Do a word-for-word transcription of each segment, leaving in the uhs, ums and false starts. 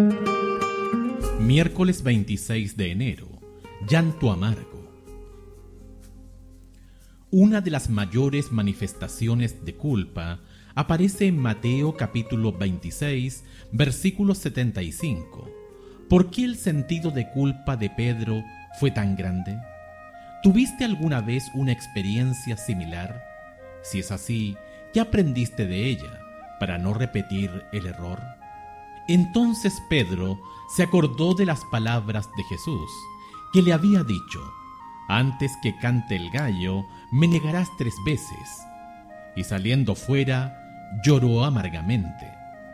Miércoles veintiséis de enero. Llanto amargo. Una de las mayores manifestaciones de culpa aparece en Mateo capítulo veintiséis, versículo setenta y cinco. ¿Por qué el sentido de culpa de Pedro fue tan grande? ¿Tuviste alguna vez una experiencia similar? Si es así, ¿qué aprendiste de ella para no repetir el error? Entonces Pedro se acordó de las palabras de Jesús, que le había dicho: antes que cante el gallo, me negarás tres veces. Y saliendo fuera, lloró amargamente.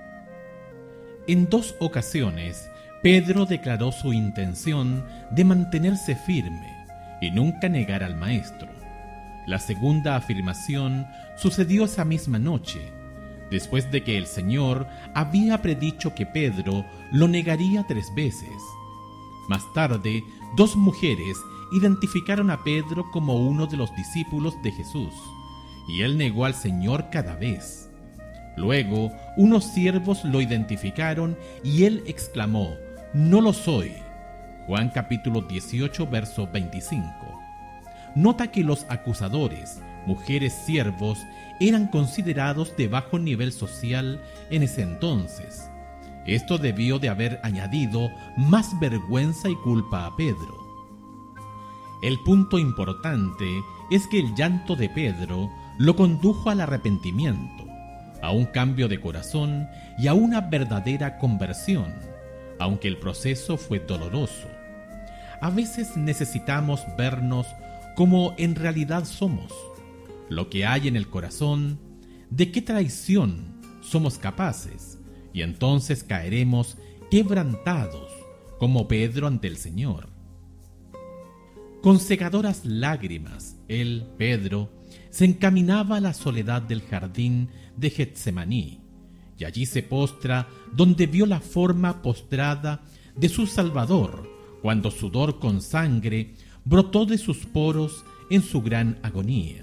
En dos ocasiones, Pedro declaró su intención de mantenerse firme y nunca negar al Maestro. La segunda afirmación sucedió esa misma noche, después de que el Señor había predicho que Pedro lo negaría tres veces. Más tarde, dos mujeres identificaron a Pedro como uno de los discípulos de Jesús, y él negó al Señor cada vez. Luego, unos siervos lo identificaron y él exclamó: «No lo soy». Juan capítulo dieciocho, verso veinticinco. Nota que los acusadores, mujeres siervos, eran considerados de bajo nivel social en ese entonces. Esto debió de haber añadido más vergüenza y culpa a Pedro. El punto importante es que el llanto de Pedro lo condujo al arrepentimiento, a un cambio de corazón y a una verdadera conversión, aunque el proceso fue doloroso. A veces necesitamos vernos como en realidad somos, lo que hay en el corazón, de qué traición somos capaces, y entonces caeremos quebrantados como Pedro ante el Señor. Con cegadoras lágrimas, él, Pedro, se encaminaba a la soledad del jardín de Getsemaní, y allí se postra donde vio la forma postrada de su Salvador, cuando sudor con sangre brotó de sus poros en su gran agonía.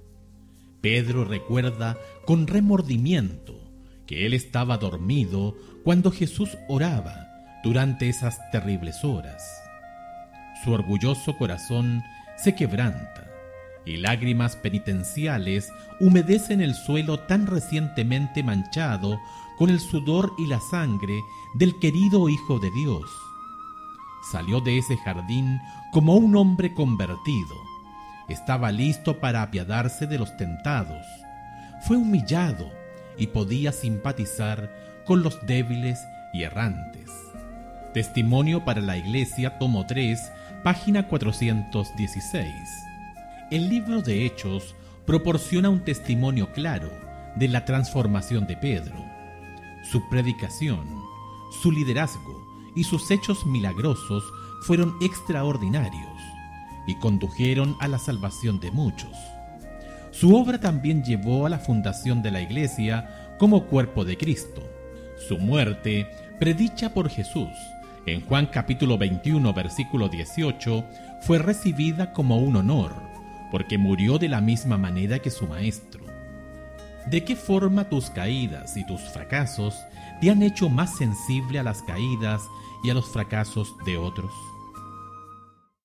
Pedro recuerda con remordimiento que él estaba dormido cuando Jesús oraba durante esas terribles horas. Su orgulloso corazón se quebranta y lágrimas penitenciales humedecen el suelo tan recientemente manchado con el sudor y la sangre del querido Hijo de Dios. Salió de ese jardín como un hombre convertido. Estaba listo para apiadarse de los tentados. Fue humillado y podía simpatizar con los débiles y errantes. Testimonio para la Iglesia, tomo tres, página cuatrocientos dieciséis. El libro de Hechos proporciona un testimonio claro de la transformación de Pedro. Su predicación, su liderazgo y sus hechos milagrosos fueron extraordinarios y condujeron a la salvación de muchos. Su obra también llevó a la fundación de la Iglesia como cuerpo de Cristo. Su muerte, predicha por Jesús en Juan capítulo veintiuno, versículo dieciocho, fue recibida como un honor, porque murió de la misma manera que su Maestro. ¿De qué forma tus caídas y tus fracasos te han hecho más sensible a las caídas y a los fracasos de otros?